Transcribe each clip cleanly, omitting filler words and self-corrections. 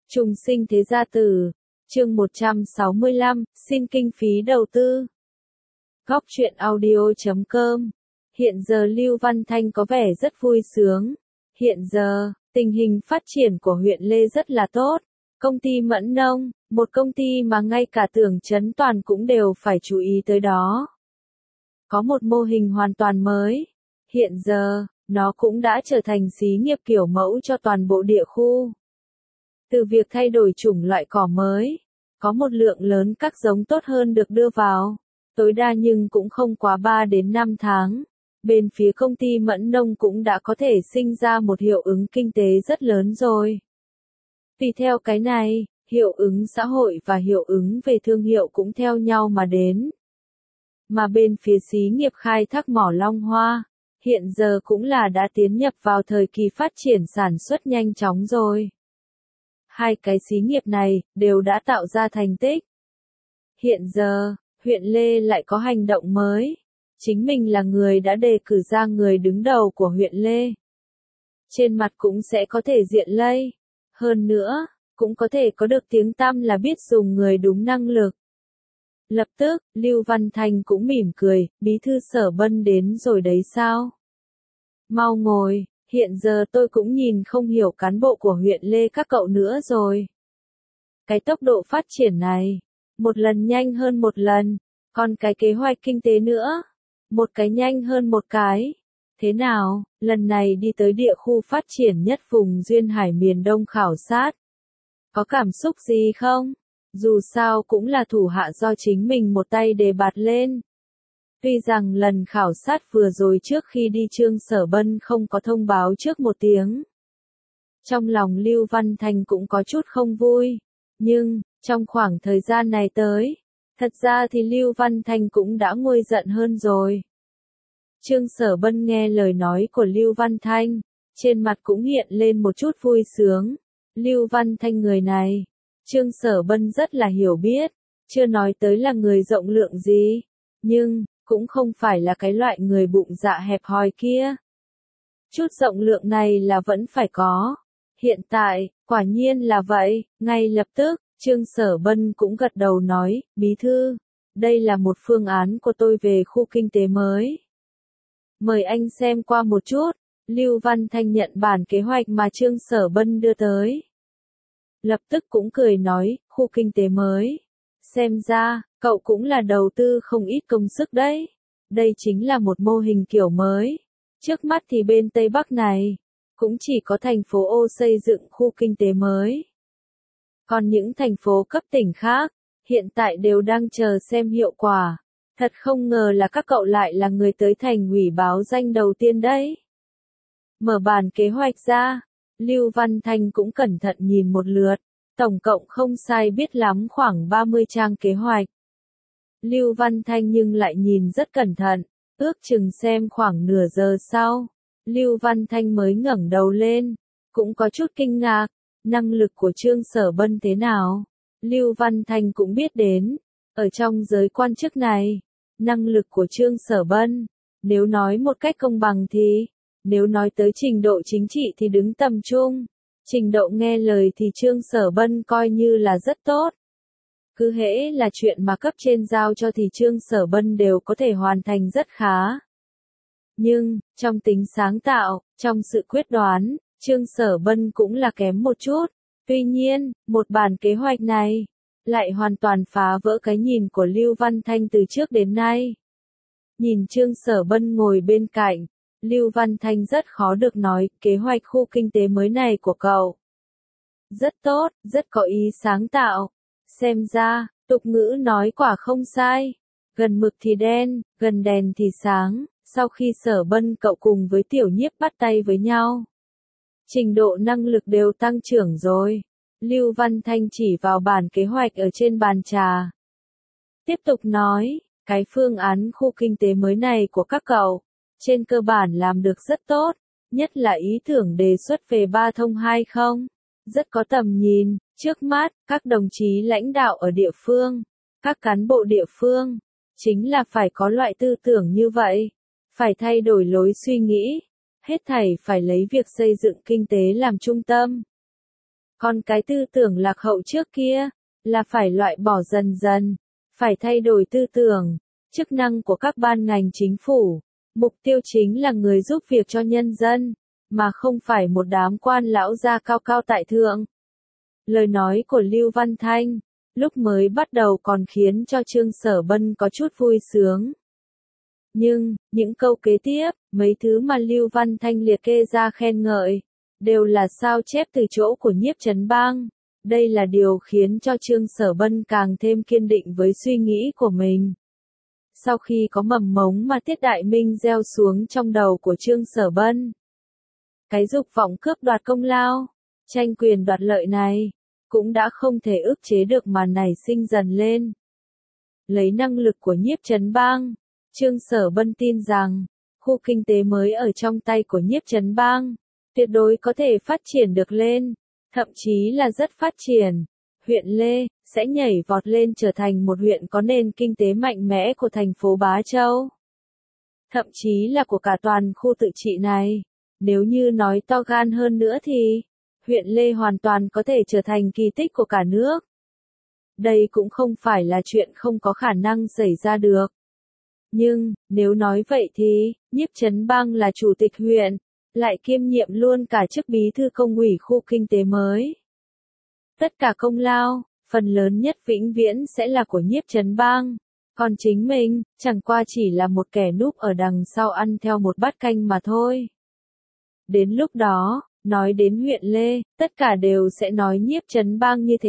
Trùng sinh thế gia tử, chương 165, xin kinh phí đầu tư. Góc truyện audio.com. Hiện giờ Lưu Văn Thanh có vẻ rất vui sướng. Hiện giờ, tình hình phát triển của huyện Lê rất là tốt. Công ty Mẫn Nông, một công ty mà ngay cả Tưởng Chấn Toàn cũng đều phải chú ý tới đó. Có một mô hình hoàn toàn mới. Hiện giờ, nó cũng đã trở thành xí nghiệp kiểu mẫu cho toàn bộ địa khu. Từ việc thay đổi chủng loại cỏ mới, có một lượng lớn các giống tốt hơn được đưa vào, tối đa nhưng cũng không quá 3 đến 5 tháng. Bên phía công ty Mẫn Nông cũng đã có thể sinh ra một hiệu ứng kinh tế rất lớn rồi. Tùy theo cái này, hiệu ứng xã hội và hiệu ứng về thương hiệu cũng theo nhau mà đến. Mà bên phía xí nghiệp khai thác mỏ Long Hoa, hiện giờ cũng là đã tiến nhập vào thời kỳ phát triển sản xuất nhanh chóng rồi. Hai cái xí nghiệp này đều đã tạo ra thành tích. Hiện giờ, huyện Lê lại có hành động mới. Chính mình là người đã đề cử ra người đứng đầu của huyện Lê. Trên mặt cũng sẽ có thể diện lây. Hơn nữa, cũng có thể có được tiếng tăm là biết dùng người đúng năng lực. Lập tức, Lưu Văn Thanh cũng mỉm cười, bí thư Sở Bân đến rồi đấy sao? Mau ngồi, hiện giờ tôi cũng nhìn không hiểu cán bộ của huyện Lê các cậu nữa rồi. Cái tốc độ phát triển này, một lần nhanh hơn một lần, còn cái kế hoạch kinh tế nữa, một cái nhanh hơn một cái. Thế nào, lần này đi tới địa khu phát triển nhất vùng Duyên Hải miền Đông khảo sát. Có cảm xúc gì không? Dù sao cũng là thủ hạ do chính mình một tay đề bạt lên. Tuy rằng lần khảo sát vừa rồi trước khi đi Trương Sở Bân không có thông báo trước một tiếng. Trong lòng Lưu Văn Thanh cũng có chút không vui. Nhưng, trong khoảng thời gian này tới, thật ra thì Lưu Văn Thanh cũng đã nguôi giận hơn rồi. Trương Sở Bân nghe lời nói của Lưu Văn Thanh, trên mặt cũng hiện lên một chút vui sướng. Lưu Văn Thanh người này, Trương Sở Bân rất là hiểu biết, chưa nói tới là người rộng lượng gì, nhưng cũng không phải là cái loại người bụng dạ hẹp hòi kia. Chút rộng lượng này là vẫn phải có. Hiện tại, quả nhiên là vậy, ngay lập tức, Trương Sở Bân cũng gật đầu nói, bí thư, đây là một phương án của tôi về khu kinh tế mới. Mời anh xem qua một chút. Lưu Văn Thanh nhận bản kế hoạch mà Trương Sở Bân đưa tới. Lập tức cũng cười nói, khu kinh tế mới. Xem ra, cậu cũng là đầu tư không ít công sức đấy. Đây chính là một mô hình kiểu mới. Trước mắt thì bên Tây Bắc này, cũng chỉ có thành phố Ô xây dựng khu kinh tế mới. Còn những thành phố cấp tỉnh khác, hiện tại đều đang chờ xem hiệu quả. Thật không ngờ là các cậu lại là người tới thành ủy báo danh đầu tiên đấy. Mở bản kế hoạch ra, Lưu Văn Thanh cũng cẩn thận nhìn một lượt, tổng cộng không sai biết lắm khoảng 30 trang kế hoạch. Lưu Văn Thanh nhưng lại nhìn rất cẩn thận, ước chừng xem khoảng nửa giờ sau, Lưu Văn Thanh mới ngẩng đầu lên, cũng có chút kinh ngạc, năng lực của Trương Sở Bân thế nào? Lưu Văn Thanh cũng biết đến, ở trong giới quan chức này, năng lực của Trương Sở Bân, nếu nói một cách công bằng thì, nếu nói tới trình độ chính trị thì đứng tầm trung, trình độ nghe lời thì Trương Sở Bân coi như là rất tốt. Cứ hễ là chuyện mà cấp trên giao cho thì Trương Sở Bân đều có thể hoàn thành rất khá. Nhưng, trong tính sáng tạo, trong sự quyết đoán, Trương Sở Bân cũng là kém một chút. Tuy nhiên, một bản kế hoạch này, lại hoàn toàn phá vỡ cái nhìn của Lưu Văn Thanh từ trước đến nay. Nhìn Trương Sở Bân ngồi bên cạnh, Lưu Văn Thanh rất khó được nói, kế hoạch khu kinh tế mới này của cậu. Rất tốt, rất có ý sáng tạo. Xem ra, tục ngữ nói quả không sai. Gần mực thì đen, gần đèn thì sáng. Sau khi Sở Bân cậu cùng với Tiểu Nhiếp bắt tay với nhau, trình độ năng lực đều tăng trưởng rồi. Lưu Văn Thanh chỉ vào bản kế hoạch ở trên bàn trà. Tiếp tục nói, cái phương án khu kinh tế mới này của các cậu, trên cơ bản làm được rất tốt, nhất là ý tưởng đề xuất về 3 thông 2 không. Rất có tầm nhìn, trước mắt, các đồng chí lãnh đạo ở địa phương, các cán bộ địa phương, chính là phải có loại tư tưởng như vậy, phải thay đổi lối suy nghĩ, hết thảy phải lấy việc xây dựng kinh tế làm trung tâm. Còn cái tư tưởng lạc hậu trước kia, là phải loại bỏ dần dần, phải thay đổi tư tưởng, chức năng của các ban ngành chính phủ. Mục tiêu chính là người giúp việc cho nhân dân, mà không phải một đám quan lão gia cao cao tại thượng. Lời nói của Lưu Văn Thanh, lúc mới bắt đầu còn khiến cho Trương Sở Bân có chút vui sướng. Nhưng, những câu kế tiếp, mấy thứ mà Lưu Văn Thanh liệt kê ra khen ngợi, đều là sao chép từ chỗ của Nhiếp Chấn Bang. Đây là điều khiến cho Trương Sở Bân càng thêm kiên định với suy nghĩ của mình. Sau khi có mầm mống mà Tiết Đại Minh gieo xuống trong đầu của Trương Sở Bân, cái dục vọng cướp đoạt công lao, tranh quyền đoạt lợi này, cũng đã không thể ức chế được mà nảy sinh dần lên. Lấy năng lực của Nhiếp Chấn Bang, Trương Sở Bân tin rằng, khu kinh tế mới ở trong tay của Nhiếp Chấn Bang, tuyệt đối có thể phát triển được lên, thậm chí là rất phát triển. Huyện Lê sẽ nhảy vọt lên trở thành một huyện có nền kinh tế mạnh mẽ của thành phố Bá Châu. Thậm chí là của cả toàn khu tự trị này. Nếu như nói to gan hơn nữa thì, huyện Lê hoàn toàn có thể trở thành kỳ tích của cả nước. Đây cũng không phải là chuyện không có khả năng xảy ra được. Nhưng, nếu nói vậy thì, Nhiếp Chấn Bang là chủ tịch huyện, lại kiêm nhiệm luôn cả chức bí thư công ủy khu kinh tế mới. Tất cả công lao, phần lớn nhất vĩnh viễn sẽ là của Nhiếp Chấn Bang, còn chính mình, chẳng qua chỉ là một kẻ núp ở đằng sau ăn theo một bát canh mà thôi. Đến lúc đó, nói đến huyện Lê, tất cả đều sẽ nói Nhiếp Chấn Bang như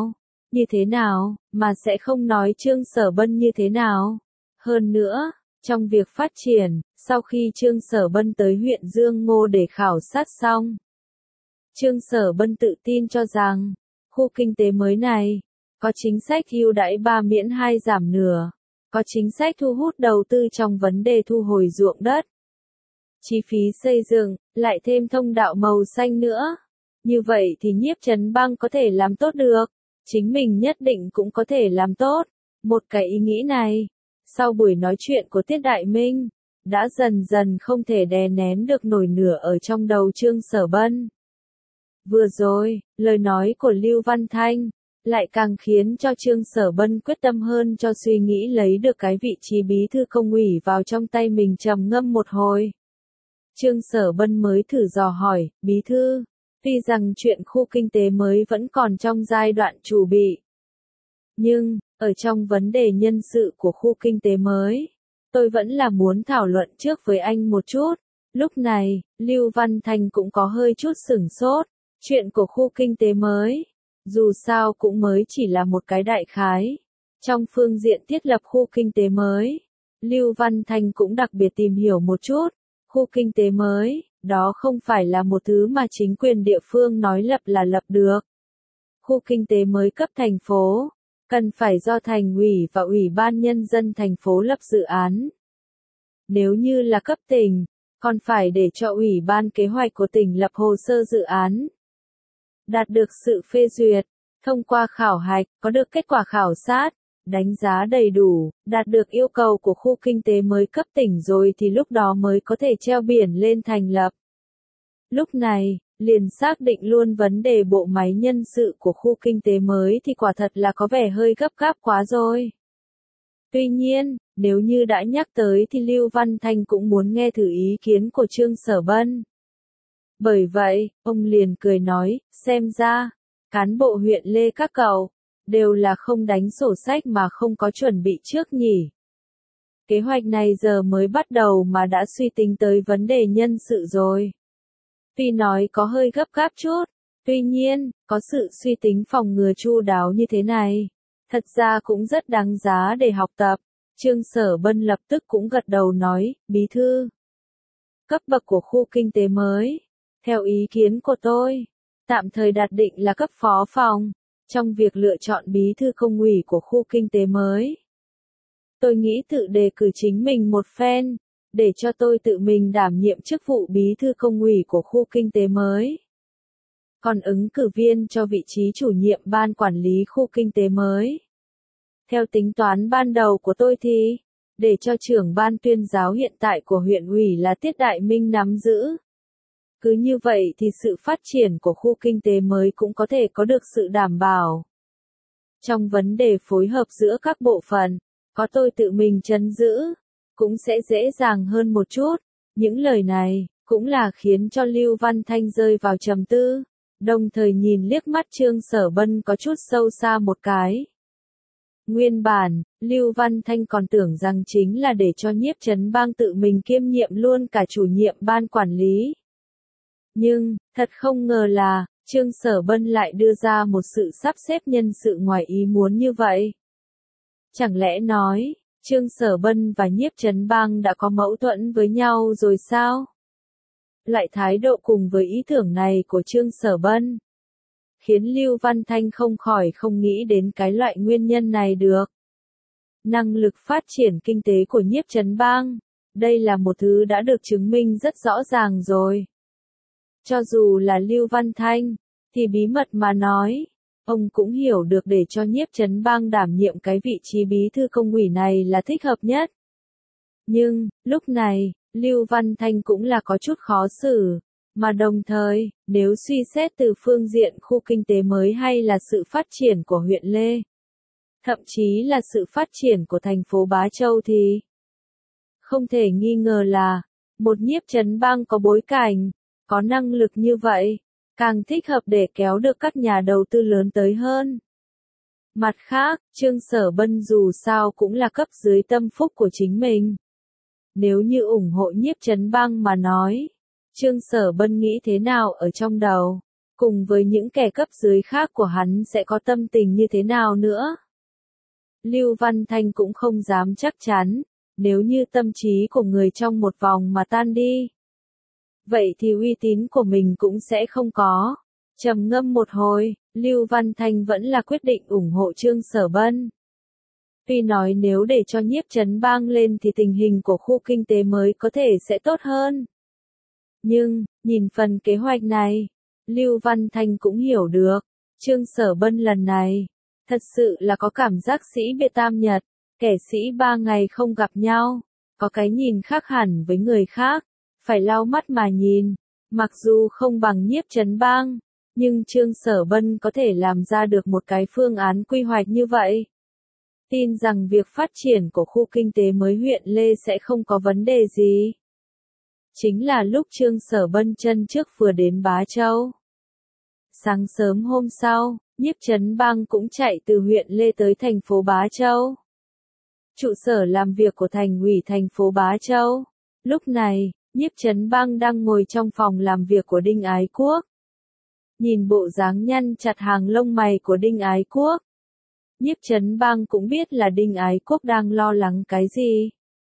thế nào, mà sẽ không nói Trương Sở Bân như thế nào. Hơn nữa, trong việc phát triển, sau khi Trương Sở Bân tới huyện Dương Ngô để khảo sát xong, Trương Sở Bân tự tin cho rằng, khu kinh tế mới này, có chính sách ưu đãi 3 miễn 2 giảm nửa, có chính sách thu hút đầu tư trong vấn đề thu hồi ruộng đất. Chi phí xây dựng, lại thêm thông đạo màu xanh nữa. Như vậy thì Nhiếp Chấn Bang có thể làm tốt được, chính mình nhất định cũng có thể làm tốt. Một cái ý nghĩ này, sau buổi nói chuyện của Tiết Đại Minh, đã dần dần không thể đè nén được nổi nửa ở trong đầu Trương Sở Bân. Vừa rồi, lời nói của Lưu Văn Thanh, lại càng khiến cho Trương Sở Bân quyết tâm hơn cho suy nghĩ lấy được cái vị trí bí thư công ủy vào trong tay mình trầm ngâm một hồi. Trương Sở Bân mới thử dò hỏi, bí thư, tuy rằng chuyện khu kinh tế mới vẫn còn trong giai đoạn chuẩn bị. Nhưng, ở trong vấn đề nhân sự của khu kinh tế mới, tôi vẫn là muốn thảo luận trước với anh một chút. Lúc này, Lưu Văn Thanh cũng có hơi chút sửng sốt. Chuyện của khu kinh tế mới, dù sao cũng mới chỉ là một cái đại khái. Trong phương diện thiết lập khu kinh tế mới, Lưu Văn Thanh cũng đặc biệt tìm hiểu một chút. Khu kinh tế mới, đó không phải là một thứ mà chính quyền địa phương nói lập là lập được. Khu kinh tế mới cấp thành phố, cần phải do thành ủy và ủy ban nhân dân thành phố lập dự án. Nếu như là cấp tỉnh, còn phải để cho ủy ban kế hoạch của tỉnh lập hồ sơ dự án. Đạt được sự phê duyệt, thông qua khảo hạch, có được kết quả khảo sát, đánh giá đầy đủ, đạt được yêu cầu của khu kinh tế mới cấp tỉnh rồi thì lúc đó mới có thể treo biển lên thành lập. Lúc này, liền xác định luôn vấn đề bộ máy nhân sự của khu kinh tế mới thì quả thật là có vẻ hơi gấp gáp quá rồi. Tuy nhiên, nếu như đã nhắc tới thì Lưu Văn Thanh cũng muốn nghe thử ý kiến của Trương Sở Bân. Bởi vậy, ông liền cười nói, xem ra, cán bộ huyện Lê các cậu, đều là không đánh sổ sách mà không có chuẩn bị trước nhỉ. Kế hoạch này giờ mới bắt đầu mà đã suy tính tới vấn đề nhân sự rồi. Tuy nói có hơi gấp gáp chút, tuy nhiên, có sự suy tính phòng ngừa chu đáo như thế này, thật ra cũng rất đáng giá để học tập. Trương Sở Bân lập tức cũng gật đầu nói, bí thư. Cấp bậc của khu kinh tế mới, theo ý kiến của tôi, tạm thời đạt định là cấp phó phòng, trong việc lựa chọn bí thư công ủy của khu kinh tế mới. Tôi nghĩ tự đề cử chính mình một phen, để cho tôi tự mình đảm nhiệm chức vụ bí thư công ủy của khu kinh tế mới. Còn ứng cử viên cho vị trí chủ nhiệm ban quản lý khu kinh tế mới. Theo tính toán ban đầu của tôi thì, để cho trưởng ban tuyên giáo hiện tại của huyện ủy là Tiết Đại Minh nắm giữ. Cứ như vậy thì sự phát triển của khu kinh tế mới cũng có thể có được sự đảm bảo. Trong vấn đề phối hợp giữa các bộ phận, có tôi tự mình trấn giữ, cũng sẽ dễ dàng hơn một chút. Những lời này, cũng là khiến cho Lưu Văn Thanh rơi vào trầm tư, đồng thời nhìn liếc mắt Trương Sở Bân có chút sâu xa một cái. Nguyên bản, Lưu Văn Thanh còn tưởng rằng chính là để cho Nhiếp Trấn Bang tự mình kiêm nhiệm luôn cả chủ nhiệm ban quản lý. Nhưng, thật không ngờ là, Trương Sở Bân lại đưa ra một sự sắp xếp nhân sự ngoài ý muốn như vậy. Chẳng lẽ nói, Trương Sở Bân và Nhiếp Trấn Bang đã có mâu thuẫn với nhau rồi sao? Lại thái độ cùng với ý tưởng này của Trương Sở Bân, khiến Lưu Văn Thanh không khỏi không nghĩ đến cái loại nguyên nhân này được. Năng lực phát triển kinh tế của Nhiếp Trấn Bang, đây là một thứ đã được chứng minh rất rõ ràng rồi. Cho dù là Lưu Văn Thanh, thì bí mật mà nói, ông cũng hiểu được để cho Nhiếp Trấn Bang đảm nhiệm cái vị trí bí thư công ủy này là thích hợp nhất. Nhưng, lúc này, Lưu Văn Thanh cũng là có chút khó xử, mà đồng thời, nếu suy xét từ phương diện khu kinh tế mới hay là sự phát triển của huyện Lê, thậm chí là sự phát triển của thành phố Bá Châu thì không thể nghi ngờ là một Nhiếp Trấn Bang có bối cảnh, có năng lực như vậy, càng thích hợp để kéo được các nhà đầu tư lớn tới hơn. Mặt khác, Trương Sở Bân dù sao cũng là cấp dưới tâm phúc của chính mình. Nếu như ủng hộ Nhiếp Trấn Bang mà nói, Trương Sở Bân nghĩ thế nào ở trong đầu, cùng với những kẻ cấp dưới khác của hắn sẽ có tâm tình như thế nào nữa. Lưu Văn Thanh cũng không dám chắc chắn, nếu như tâm trí của người trong một vòng mà tan đi, vậy thì uy tín của mình cũng sẽ không có. Trầm ngâm một hồi, Lưu Văn Thanh vẫn là quyết định ủng hộ Trương Sở Bân. Tuy nói nếu để cho Nhiếp Trấn Bang lên thì tình hình của khu kinh tế mới có thể sẽ tốt hơn. Nhưng, nhìn phần kế hoạch này, Lưu Văn Thanh cũng hiểu được, Trương Sở Bân lần này, thật sự là có cảm giác sĩ biệt tam nhật, kẻ sĩ 3 ngày không gặp nhau, có cái nhìn khác hẳn với người khác, phải lau mắt mà nhìn, mặc dù không bằng Nhiếp Trấn Bang, nhưng Trương Sở Bân có thể làm ra được một cái phương án quy hoạch như vậy. Tin rằng việc phát triển của khu kinh tế mới huyện Lê sẽ không có vấn đề gì. Chính là lúc Trương Sở Bân chân trước vừa đến Bá Châu. Sáng sớm hôm sau, Nhiếp Trấn Bang cũng chạy từ huyện Lê tới thành phố Bá Châu. Trụ sở làm việc của thành ủy thành phố Bá Châu. Lúc này, Nhiếp Trấn Bang đang ngồi trong phòng làm việc của Đinh Ái Quốc. Nhìn bộ dáng nhăn chặt hàng lông mày của Đinh Ái Quốc, Nhiếp Trấn Bang cũng biết là Đinh Ái Quốc đang lo lắng cái gì.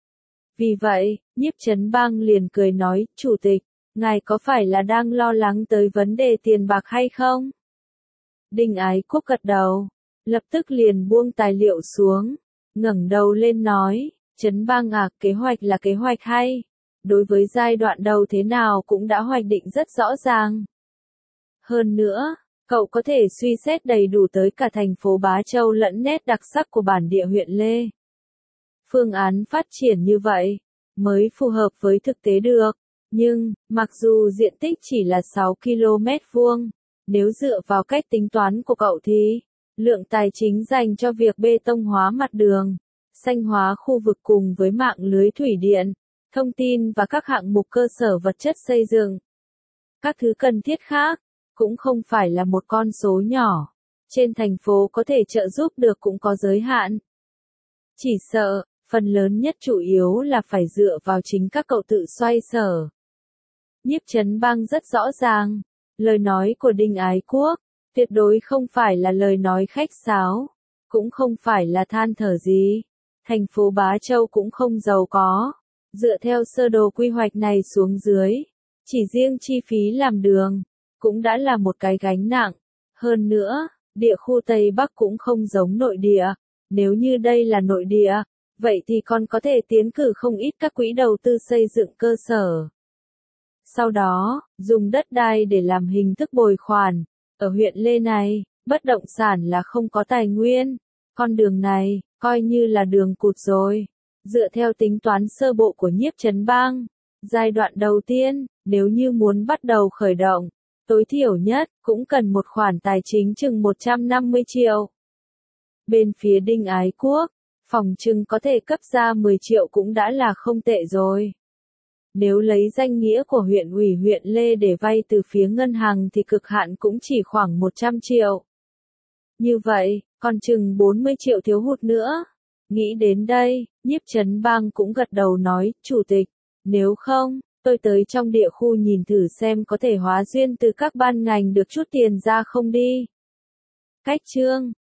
Vì vậy, Nhiếp Trấn Bang liền cười nói, Chủ tịch, ngài có phải là đang lo lắng tới vấn đề tiền bạc hay không? Đinh Ái Quốc gật đầu, lập tức liền buông tài liệu xuống, ngẩng đầu lên nói, Trấn Bang à, kế hoạch là kế hoạch hay. Đối với giai đoạn đầu thế nào cũng đã hoạch định rất rõ ràng. Hơn nữa, cậu có thể suy xét đầy đủ tới cả thành phố Bá Châu lẫn nét đặc sắc của bản địa huyện Lê. Phương án phát triển như vậy, mới phù hợp với thực tế được. Nhưng, mặc dù diện tích chỉ là 6 km vuông, nếu dựa vào cách tính toán của cậu thì, lượng tài chính dành cho việc bê tông hóa mặt đường, xanh hóa khu vực cùng với mạng lưới thủy điện, thông tin và các hạng mục cơ sở vật chất xây dựng, các thứ cần thiết khác, cũng không phải là một con số nhỏ. Trên thành phố có thể trợ giúp được cũng có giới hạn. Chỉ sợ, phần lớn nhất chủ yếu là phải dựa vào chính các cậu tự xoay sở. Nhiếp Trấn Bang rất rõ ràng, lời nói của Đinh Ái Quốc, tuyệt đối không phải là lời nói khách sáo, cũng không phải là than thở gì. Thành phố Bá Châu cũng không giàu có. Dựa theo sơ đồ quy hoạch này xuống dưới, chỉ riêng chi phí làm đường, cũng đã là một cái gánh nặng. Hơn nữa, địa khu Tây Bắc cũng không giống nội địa. Nếu như đây là nội địa, vậy thì còn có thể tiến cử không ít các quỹ đầu tư xây dựng cơ sở. Sau đó, dùng đất đai để làm hình thức bồi khoản. Ở huyện Lê này, bất động sản là không có tài nguyên. Con đường này, coi như là đường cụt rồi. Dựa theo tính toán sơ bộ của Nhiếp Trấn Bang, Giai đoạn đầu tiên, nếu như muốn bắt đầu khởi động, tối thiểu nhất, cũng cần một khoản tài chính chừng 150 triệu. Bên phía Đinh Ái Quốc, phỏng chừng có thể cấp ra 10 triệu cũng đã là không tệ rồi. Nếu lấy danh nghĩa của huyện ủy huyện Lê để vay từ phía ngân hàng thì cực hạn cũng chỉ khoảng 100 triệu. Như vậy, còn chừng 40 triệu thiếu hụt nữa. Nghĩ đến đây, Nhiếp Chấn Bang cũng gật đầu nói, Chủ tịch, nếu không, tôi tới trong địa khu nhìn thử xem có thể hóa duyên từ các ban ngành được chút tiền ra không đi. Cách chương